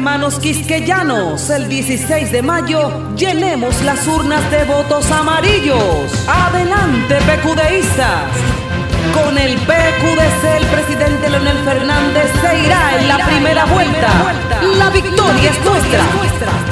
Hermanos quisqueyanos, el 16 de mayo llenemos las urnas de votos amarillos. Adelante, PQDistas. Con el PQDC el presidente Leonel Fernández se irá en la primera vuelta. La victoria es nuestra.